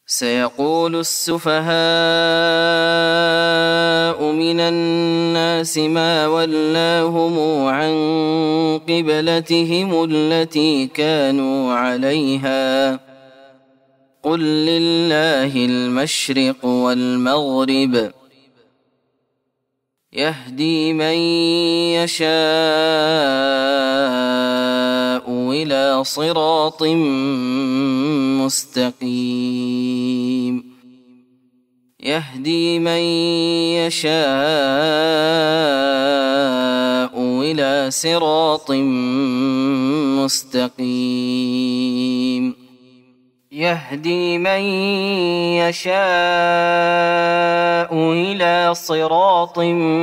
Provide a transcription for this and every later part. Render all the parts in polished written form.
سيقول السفهاء من الناس ما ولاهم عن قبلتهم التي كانوا عليها قل لله المشرق والمغرب يهدي من يشاء إلى صراط مستقيم يهدي من يشاء إلى صراط مستقيم يهدي من يشاء إلى صراط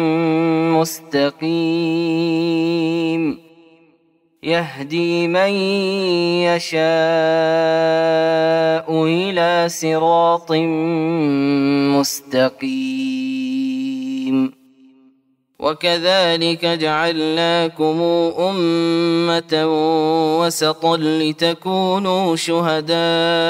مستقيم يهدي من يشاء إلى صراط مستقيم وكذلك جعلناكم أمة وسطا لتكونوا شهداء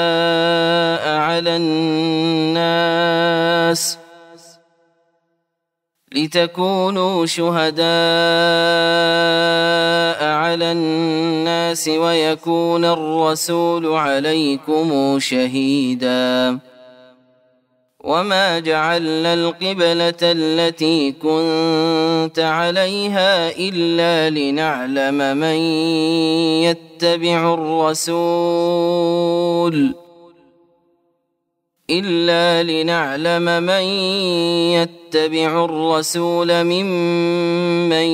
على الناس ويكون الرسول عليكم شهيدا وما جعلنا القبلة التي كنت عليها إلا لنعلم من يتبع الرسول ممن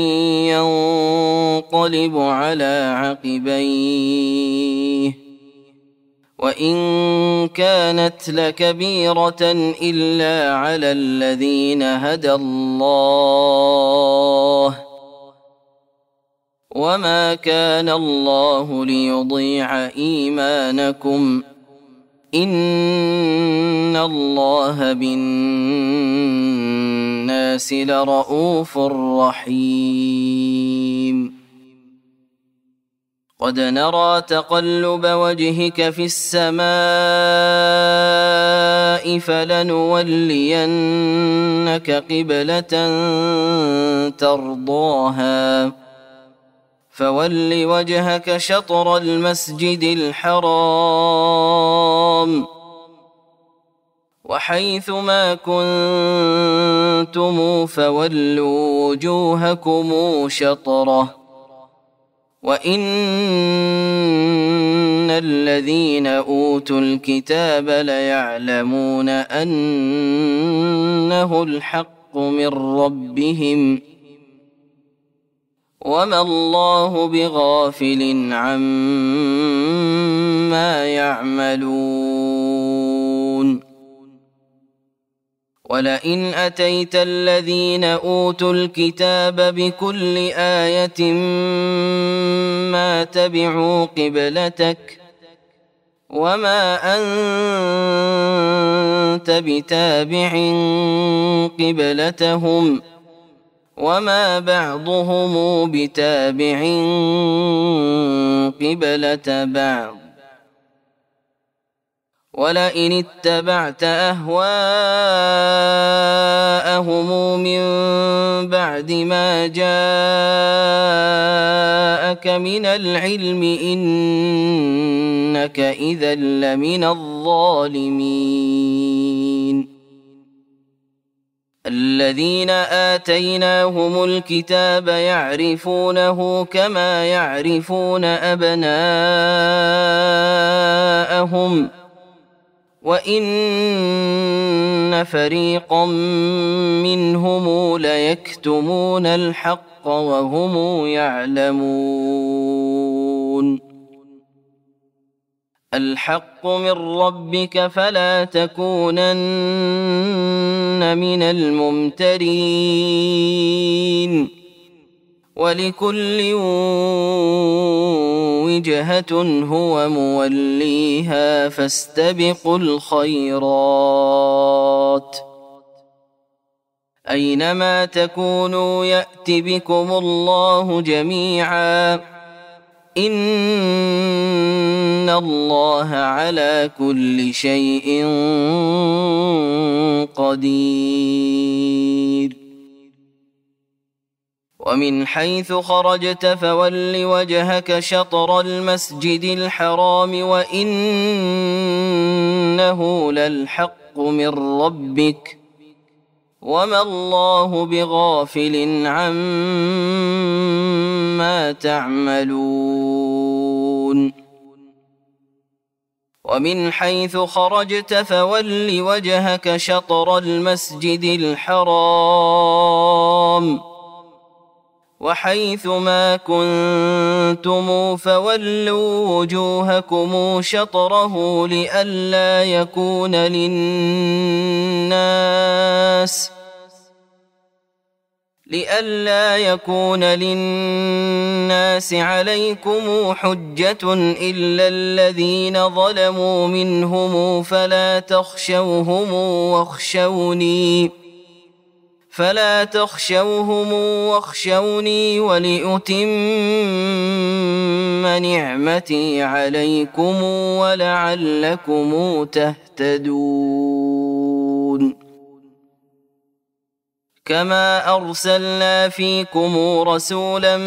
ينقلب على عقبيه وإن كانت لكبيرة إلا على الذين هدى الله وما كان الله ليضيع إيمانكم إن الله بالناس لرؤوف رحيم قد نرى تقلب وجهك في السماء فلنولينك قبلة ترضاها فول وجهك شطر المسجد الحرام وحيث ما كنتم فولوا وجوهكم شطره وإن الذين أوتوا الكتاب ليعلمون أنه الحق من ربهم وما الله بغافل عما يعملون ولئن أتيت الذين أوتوا الكتاب بكل آية ما تبعوا قبلتك وما أنت بتابع قبلتهم وما بعضهم بتابع قبلة بعض ولئن اتبعت أهواءهم من بعد ما جاءك من العلم إنك إذا لمن الظالمين الذين آتيناهم الكتاب يعرفونه كما يعرفون أبناءهم وإن فريقا منهم ليكتمون الحق وهم يعلمون الحق من ربك فلا تكونن من الممترين ولكل وجهة هو موليها فاستبقوا الخيرات أينما تكونوا يأت بكم الله جميعا إن إن الله على كل شيء قدير ومن حيث خرجت فول وجهك شطر المسجد الحرام وإنه للحق من ربك وما الله بغافل عما تعملون ومن حيث خرجت فول وجهك شطر المسجد الحرام وحيث ما كنتم فولوا وجوهكم شطره لئلا يكون للناس عليكم حجة إلا الذين ظلموا منهم فلا تخشوهم واخشوني ولأتم نعمتي عليكم ولعلكم تهتدون كما أرسلنا فيكم رسولا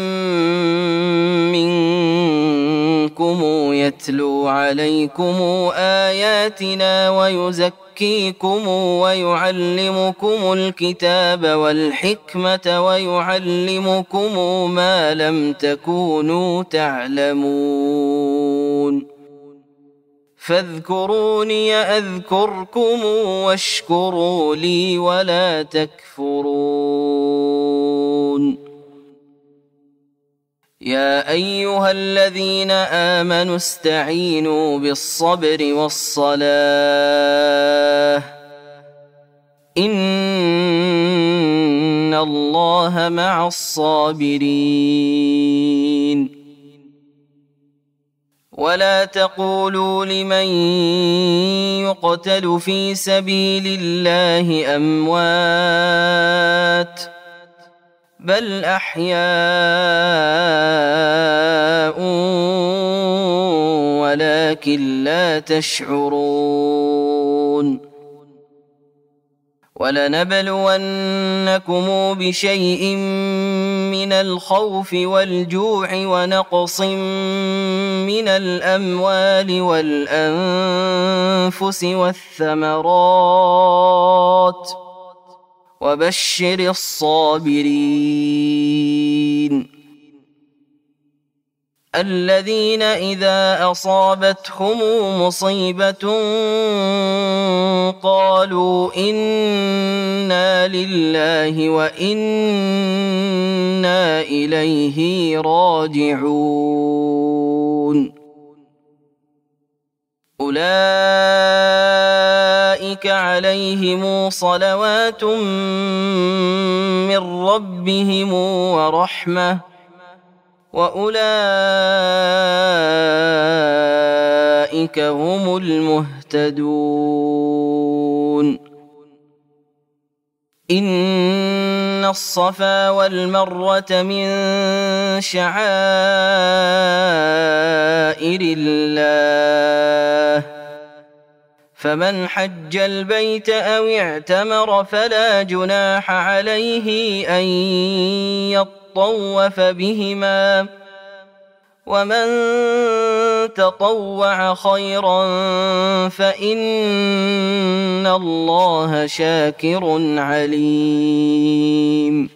منكم يتلو عليكم آياتنا ويزكيكم ويعلمكم الكتاب والحكمة ويعلمكم ما لم تكونوا تعلمون فاذكروني أذكركم واشكروا لي ولا تكفرون يا أيها الذين آمنوا استعينوا بالصبر والصلاة إن الله مع الصابرين ولا تقولوا لمن يقتل في سبيل الله أموات بل أحياء ولكن لا تشعرون ولنبلونكم بشيء من الخوف والجوع ونقص من الأموال والأنفس والثمرات وبشر الصابرين الذين إذا أصابتهم مصيبة قالوا إنا لله وإنا إليه راجعون أولئك عليهم صلوات من ربهم ورحمة وأولئك هم المهتدون إن الصفا والمروة من شعائر الله فمن حج البيت أو اعتمر فلا جناح عليه أن يطوف بهما ومن تطوع خيرا فإن الله شاكر عليم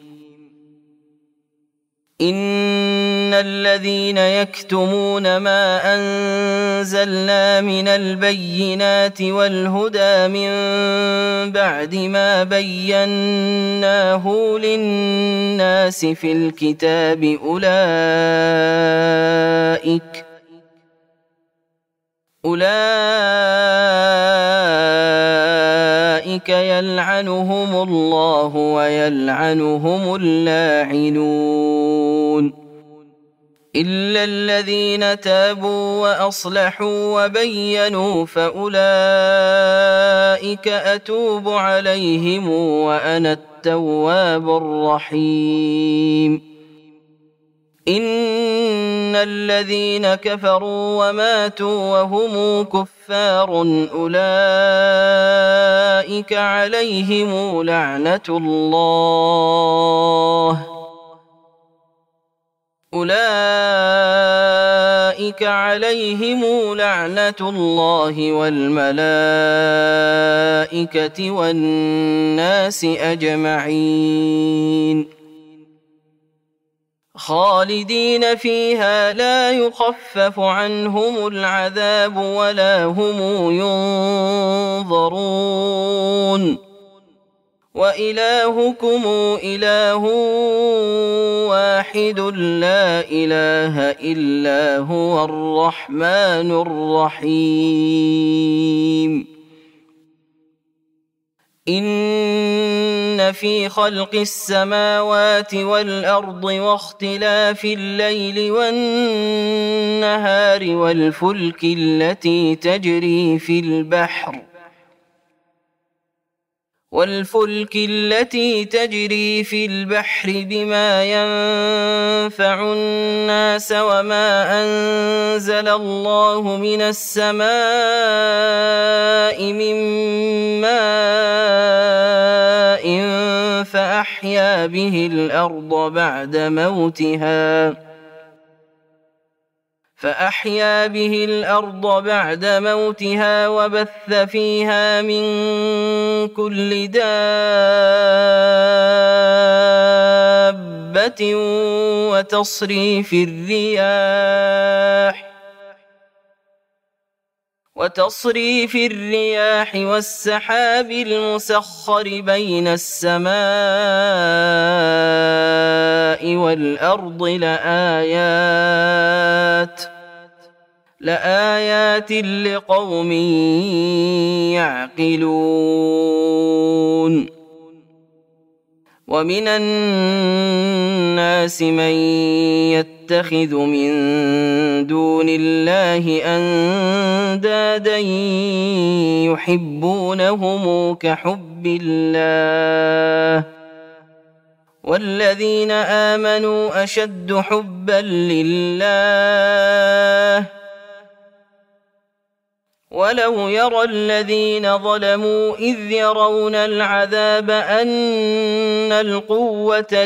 إن الذين يكتمون ما أنزلنا من البينات والهدى من بعد ما بيناه للناس في الكتاب أولئك يلعنهم الله ويلعنهم اللاعنون إلا الذين تابوا وأصلحوا وبينوا فأولئك أتوب عليهم وأنا التواب الرحيم إن الذين كفروا وماتوا وهم كفار أولئك عليهم لعنة الله والملائكة والناس أجمعين خالدين فيها لا يخفف عنهم العذاب ولا هم ينظرون وإلهكم إله واحد لا إله إلا هو الرحمن الرحيم إن في خلق السماوات والأرض واختلاف الليل والنهار والفلك التي تجري في البحر بما ينفع الناس وما أنزل الله من السماء من ماء فأحيا به الأرض بعد موتها وبث فيها من كل دابة وتصريف الرياح والسحاب المسخر بين السماء والأرض لآيات لقوم يعقلون ومن الناس من يتخذ من دون الله أندادا يحبونهم كحب الله والذين آمنوا أشد حبا لله ولو يرى الذين ظلموا إذ يرون العذاب أن القوة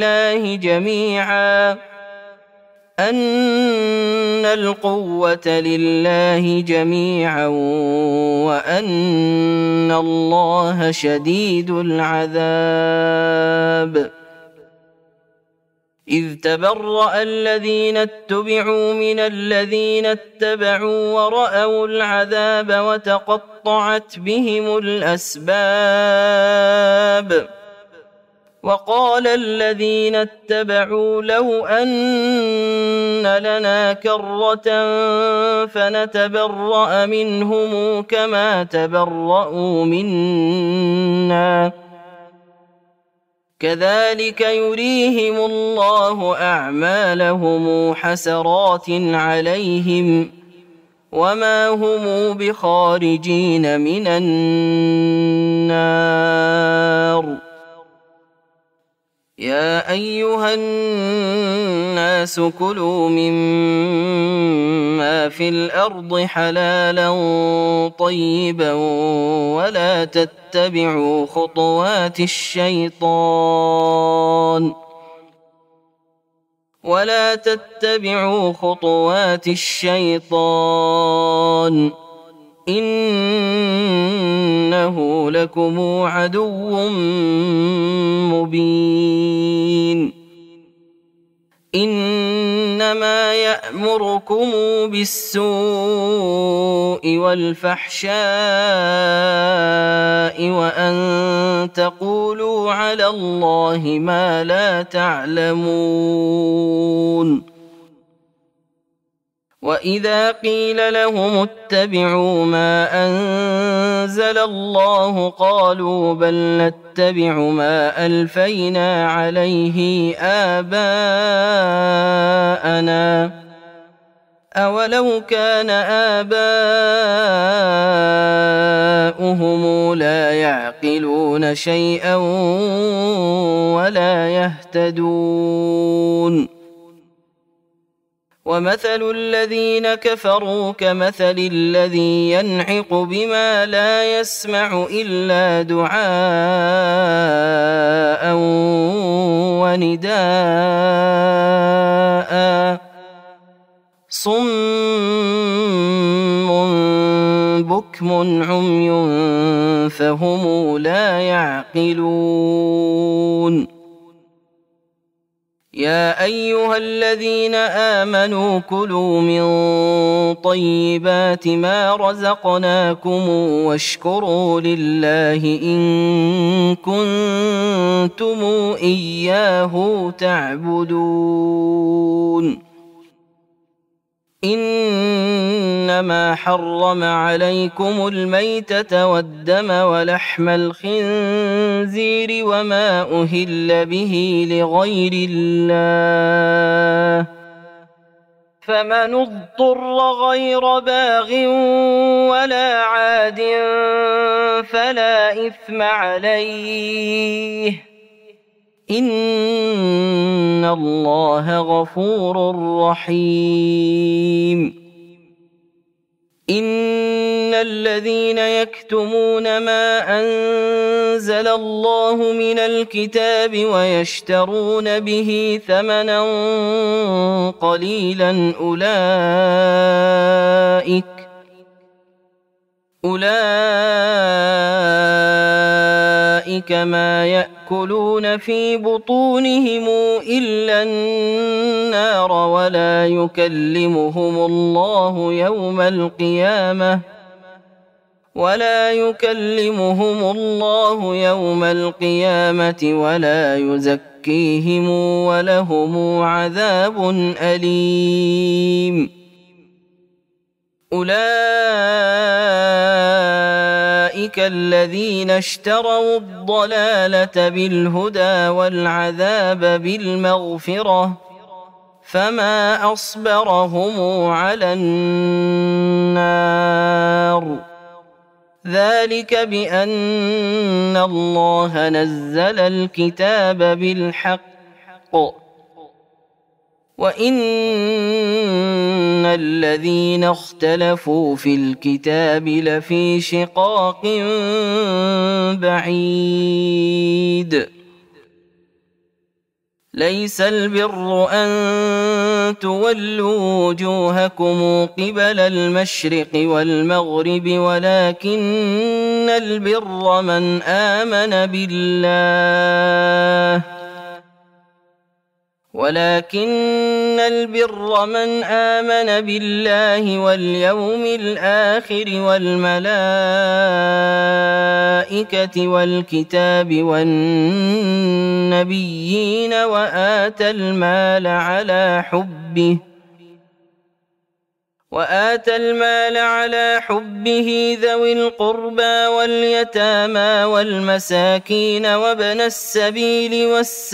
لله جميعا وأن الله شديد العذاب إذ تبرأ الذين اتبعوا من الذين اتبعوا ورأوا العذاب وتقطعت بهم الأسباب وقال الذين اتبعوا لو أن لنا كرة فنتبرأ منهم كما تبرأوا منا كذلك يريهم الله أعمالهم حسرات عليهم وما هم بخارجين من النار يا أيها الناس كلوا مما في الأرض حلالا طيبا ولا تتبعوا خطوات الشيطان إنه لكم عدو مبين إنما يأمركم بالسوء والفحشاء وأن تقولوا على الله ما لا تعلمون وإذا قيل لهم اتبعوا ما أنزل الله قالوا بل نتبع ما ألفينا عليه آباءنا أولو كان آباؤهم لا يعقلون شيئا ولا يهتدون ومثل الذين كفروا كمثل الذي ينعق بما لا يسمع إلا دعاء ونداء صم بكم عمي فهم لا يعقلون يا أيها الذين آمنوا كلوا من طيبات ما رزقناكم واشكروا لله إن كنتم إياه تعبدون إنما حرم عليكم الميتة والدم ولحم الخنزير وما أهل به لغير الله فمن اضطر غير باغ ولا عاد فلا إثم عليه إن الله غفور رحيم إن الذين يكتمون ما أنزل الله من الكتاب ويشترون به ثمنا قليلا أولئك ما يأكلون في بطونهم إلا النار ولا يكلمهم الله يوم القيامة ولا يزكيهم ولهم عذاب أليم أولئك الذين اشتروا الضلالة بالهدى والعذاب بالمغفرة فما أصبرهم على النار ذلك بأن الله نزل الكتاب بالحق وإن الذين اختلفوا في الكتاب لفي شقاق بعيد ليس البر أن تولوا وجوهكم قبل المشرق والمغرب ولكن البر من آمن بالله واليوم الآخر والملائكة والكتاب والنبيين وآتى المال على حبه ذوي القربى واليتامى والمساكين وابن السبيل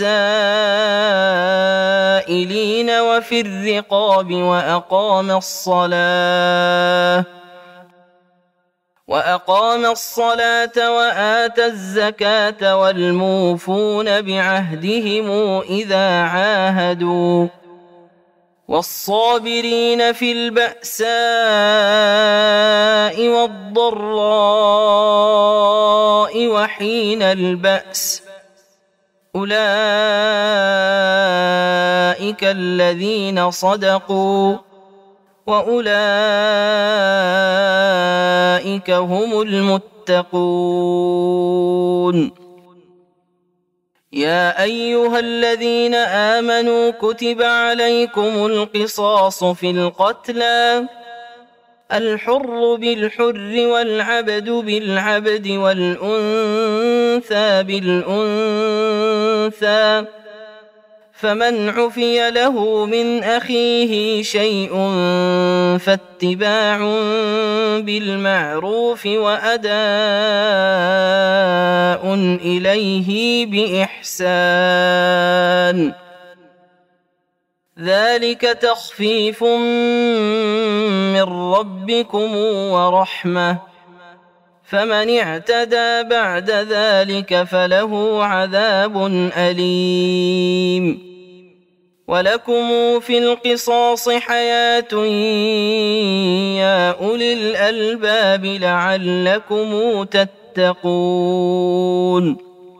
والسائلين وفي الرقاب وأقام الصلاة وآتى الزكاة والموفون بعهدهم إذا عاهدوا والصابرين في البأساء والضراء وحين البأس أولئك الذين صدقوا وأولئك هم المتقون يا أيها الذين آمنوا كتب عليكم القصاص في القتلى الحر بالحر والعبد بالعبد والأنثى بالأنثى فمن عفي له من أخيه شيء فاتباع بالمعروف وأداء إليه بإحسان ذلك تخفيف من ربكم ورحمة فمن اعتدى بعد ذلك فله عذاب أليم ولكم في القصاص حياة يا أولي الألباب لعلكم تتقون.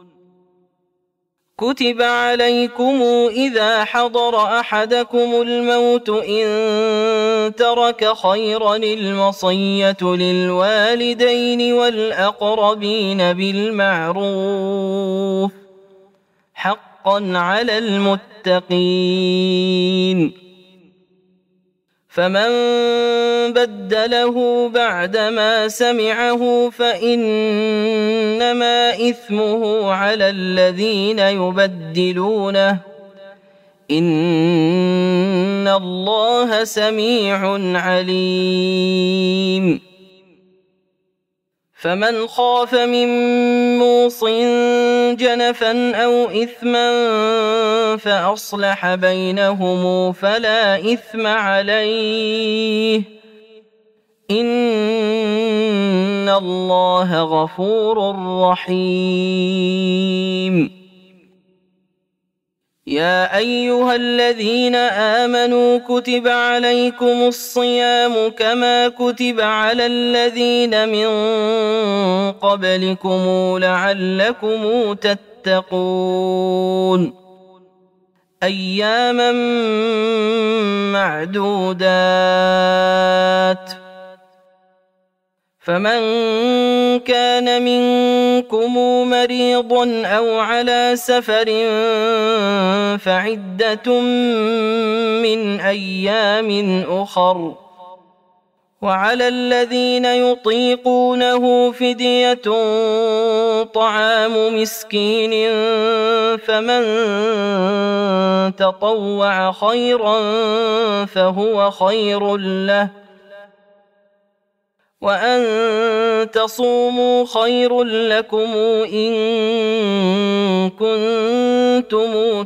كتب عليكم إذا حضر أحدكم الموت إن ترك خيرا الوصية للوالدين والأقربين بالمعروف حقا على المتقين. فمن بدله بعدما سمعه فإنما إثمه على الذين يبدلونه إن الله سميع عليم. فمن خاف من موص جنفا أو إثما فأصلح بينهم فلا إثم عليه إن الله غفور رحيم. يا أيها الذين آمنوا كتب عليكم الصيام كما كتب على الذين من قبلكم لعلكم تتقون. أياما معدودات. فمن كان منكم مريضا أو على سفر فعدة من أيام أخر. وعلى الذين يطيقونه فدية طعام مسكين فمن تطوع خيرا فهو خير له وأن تصوموا خير لكم إن كنتم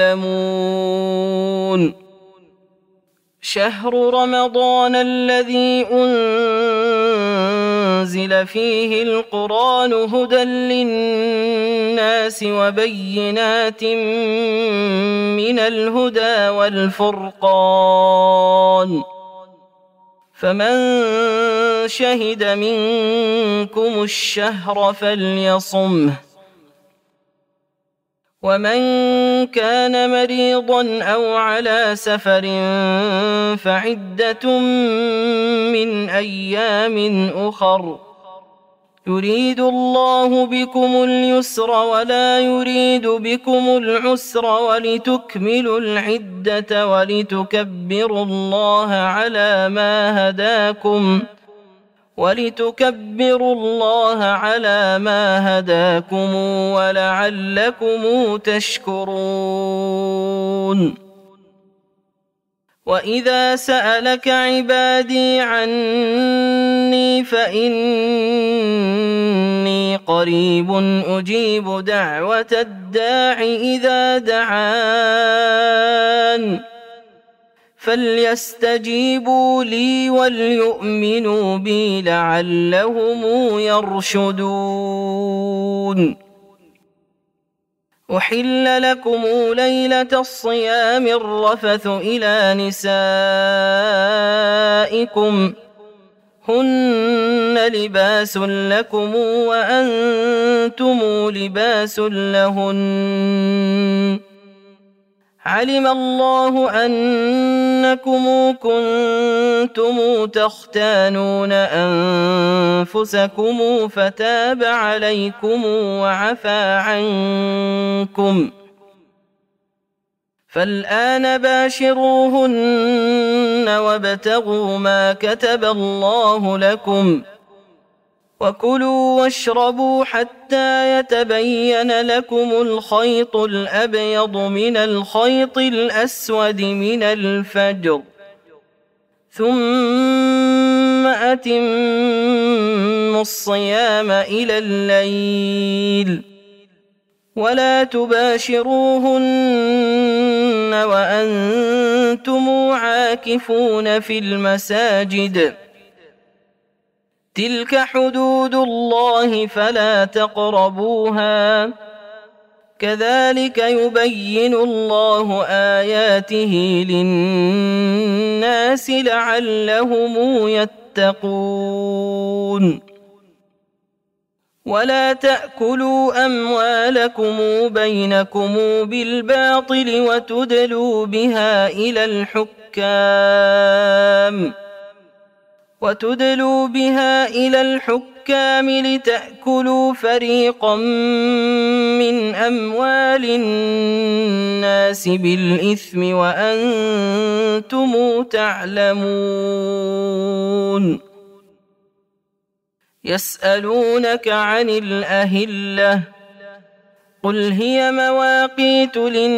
تعلمون. شهر رمضان الذي أنزل فيه القرآن هدى للناس وبينات من الهدى والفرقان فمن شهد منكم الشهر فليصمه ومن كان مريضا أو على سفر فعدة من أيام أخر يريد الله بكم اليسر ولا يريد بكم العسر ولتكملوا العدة ولتكبروا الله على ما هداكم ولعلكم تشكرون. وإذا سألك عبادي عني فإني قريب أجيب دعوة الداع إذا دعان فليستجيبوا لي وليؤمنوا بي لعلهم يرشدون. أحل لكم ليلة الصيام الرفث إلى نسائكم هن لباس لكم وأنتم لباس لهن علم الله أنكم كنتم تختانون أنفسكم فتاب عليكم وعفى عنكم فالآن باشروهن وابتغوا ما كتب الله لكم وكلوا واشربوا حتى يتبين لكم الخيط الأبيض من الخيط الأسود من الفجر ثم أتموا الصيام إلى الليل ولا تباشروهن وأنتم عاكفون في المساجد تلك حدود الله فلا تقربوها كذلك يبين الله آياته للناس لعلهم يتقون ولا تأكلوا أموالكم بينكم بالباطل وتدلوا بها إلى الحكام لتأكلوا فريقا من أموال الناس بالإثم وأنتم تعلمون يسألونك عن الأهلة قل هي مواقيت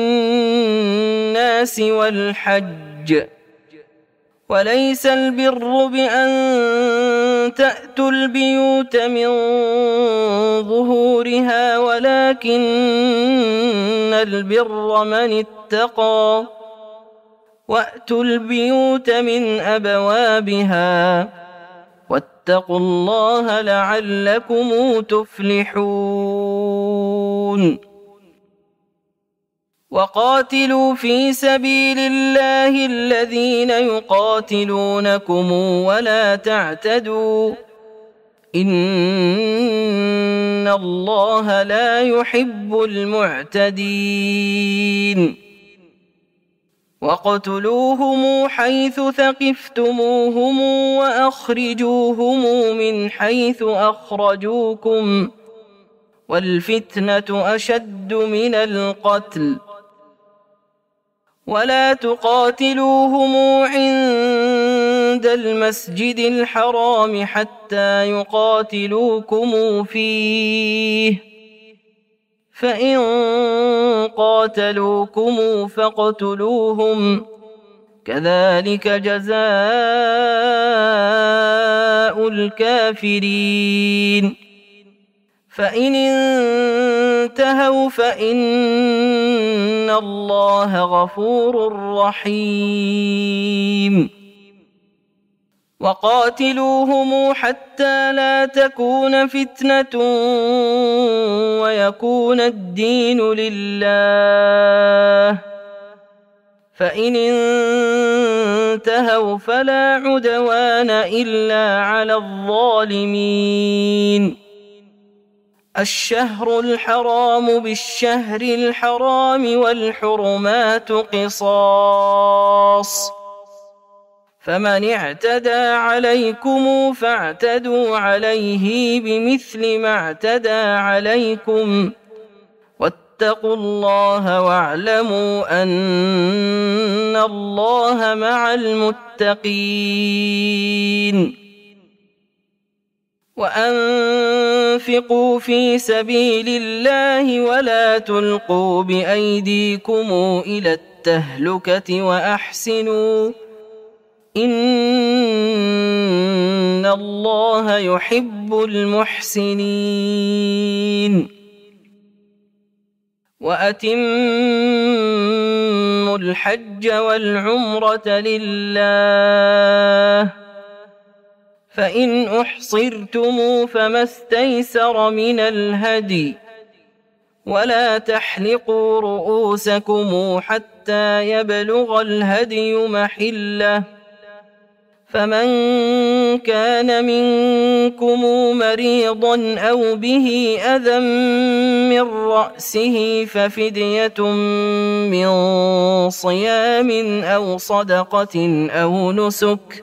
للناس والحج وليس البر بأن تأتوا البيوت من ظهورها ولكن البر من اتقى وأتوا البيوت من أبوابها واتقوا الله لعلكم تفلحون وقاتلوا في سبيل الله الذين يقاتلونكم ولا تعتدوا إن الله لا يحب المعتدين وَاقْتُلُوهُمْ حَيْثُ ثَقِفْتُمُوهُمْ وَأَخْرِجُوهُمْ مِنْ حَيْثُ أَخْرَجُوكُمْ وَالْفِتْنَةُ أَشَدُّ مِنَ الْقَتْلِ وَلَا تُقَاتِلُوهُمْ عِندَ الْمَسْجِدِ الْحَرَامِ حَتَّى يُقَاتِلُوكُمْ فِيهِ فإن قاتلوكم فاقتلوهم كذلك جزاء الكافرين فإن انتهوا فإن الله غفور رحيم وقاتلوهم حتى لا تكون فتنة ويكون الدين لله فإن انتهوا فلا عدوان إلا على الظالمين الشهر الحرام بالشهر الحرام والحرمات قصاص فمن اعتدى عليكم فاعتدوا عليه بمثل ما اعتدى عليكم واتقوا الله واعلموا أن الله مع المتقين وأنفقوا في سبيل الله ولا تلقوا بأيديكم إلى التهلكة وأحسنوا إن الله يحب المحسنين وأتموا الحج والعمرة لله فإن أحصرتم فما استيسر من الهدي ولا تحلقوا رؤوسكم حتى يبلغ الهدي محله فمن كان منكم مريضا أو به أذى من رأسه ففدية من صيام أو صدقة أو نسك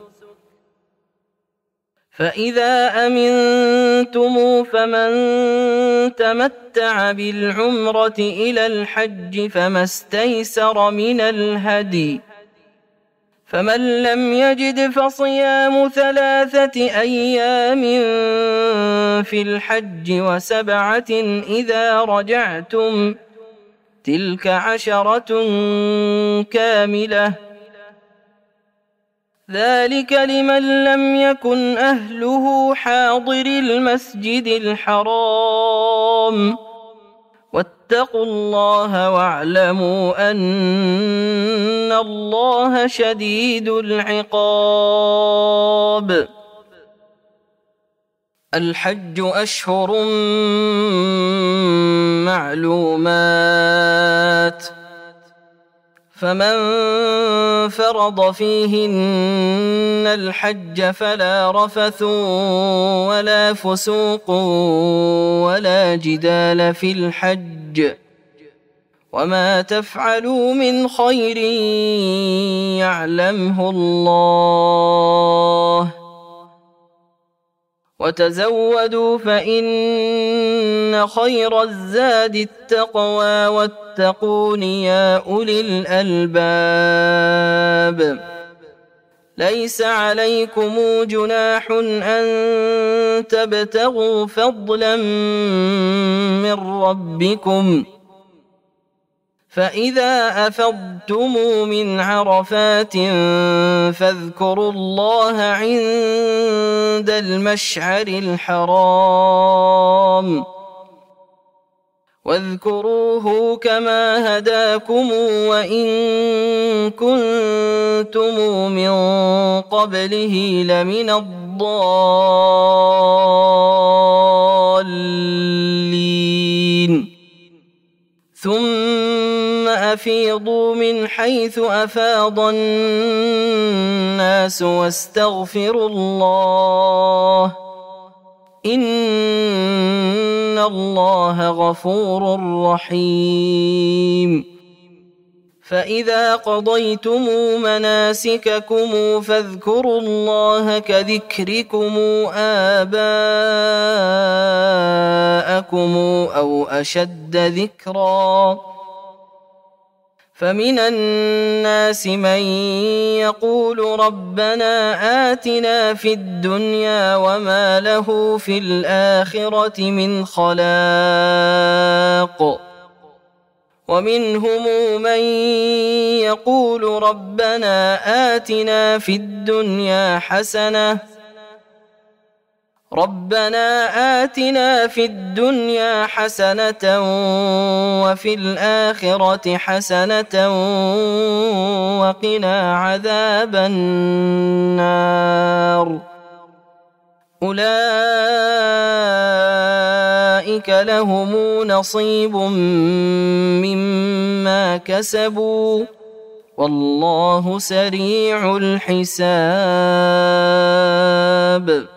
فإذا أمنتم فمن تمتع بالعمرة إلى الحج فما استيسر من الهدي فمن لم يجد فصيام 3 أيام في الحج و7 إذا رجعتم تلك 10 كاملة ذلك لمن لم يكن أهله حاضر المسجد الحرام واتقوا الله واعلموا أن الله شديد العقاب الحج أشهر معلومات، فمن فرض فيهن الحج فلا رفث ولا فسوق ولا جدال في الحج، وما تفعلوا من خير يعلمه الله، وتزودوا فإن خير الزاد التقوى واتقون يا أولي الألباب. ليس عليكم جناح أن تبتغوا فضلا من ربكم، فإذا أفضتم من عرفات فاذكروا الله عند المشعر الحرام، واذكروه كما هداكم وإن كنتم من قبله لمن الضالين. ثم أفيضوا من حيث أفاض الناس واستغفروا الله، إن الله غفور رحيم. فإذا قضيتم مناسككم فاذكروا الله كذكركم آباءكم أو أشد ذكرا، فمن الناس من يقول ربنا آتنا في الدنيا وما له في الآخرة من خلاق، ومنهم من يقول ربنا آتنا في الدنيا حسنة وفي الآخرة حسنة وقنا عذاب النار. أولئك لهم نصيب مما كسبوا والله سريع الحساب.